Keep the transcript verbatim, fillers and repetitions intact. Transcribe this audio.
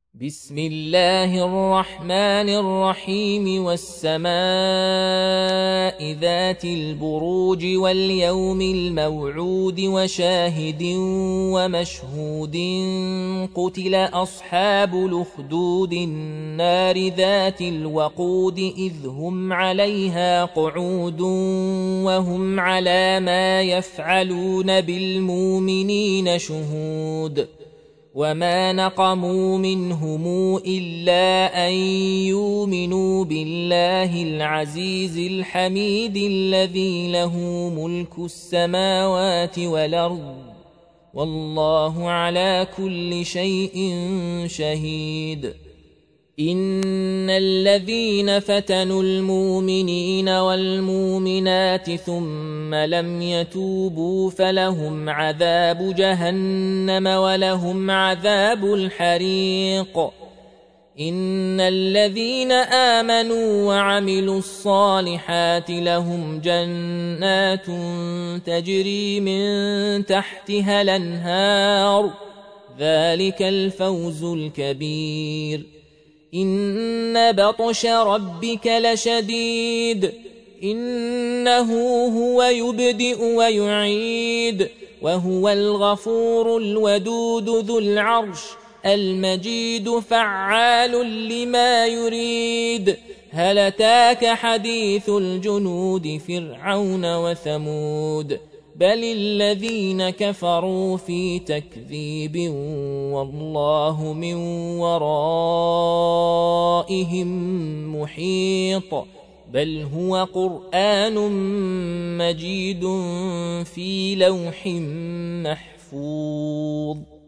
بسم الله الرحمن الرحيم والسماء ذات البروج واليوم الموعود وشاهد ومشهود قتل أصحاب الأخدود النار ذات الوقود إذ هم عليها قعود وهم على ما يفعلون بالمؤمنين شهود وما نقموا منهم إلا أن يؤمنوا بالله العزيز الحميد الذي له ملك السماوات والأرض والله على كل شيء شهيد. إن الذين فتنوا المؤمنين والمؤمنات ثم لم يتوبوا فلهم عذاب جهنم ولهم عذاب الحريق. إن الذين آمنوا وعملوا الصالحات لهم جنات تجري من تحتها الأنهار ذلك الفوز الكبير. إن بطش ربك لشديد إنه هو يبدئ ويعيد وهو الغفور الودود ذو العرش المجيد فعال لما يريد. هل أتاك حديث الجنود فرعون وثمود بل الذين كفروا في تكذيب والله من ورائهم محيط. بل هو قرآن مجيد في لوح محفوظ.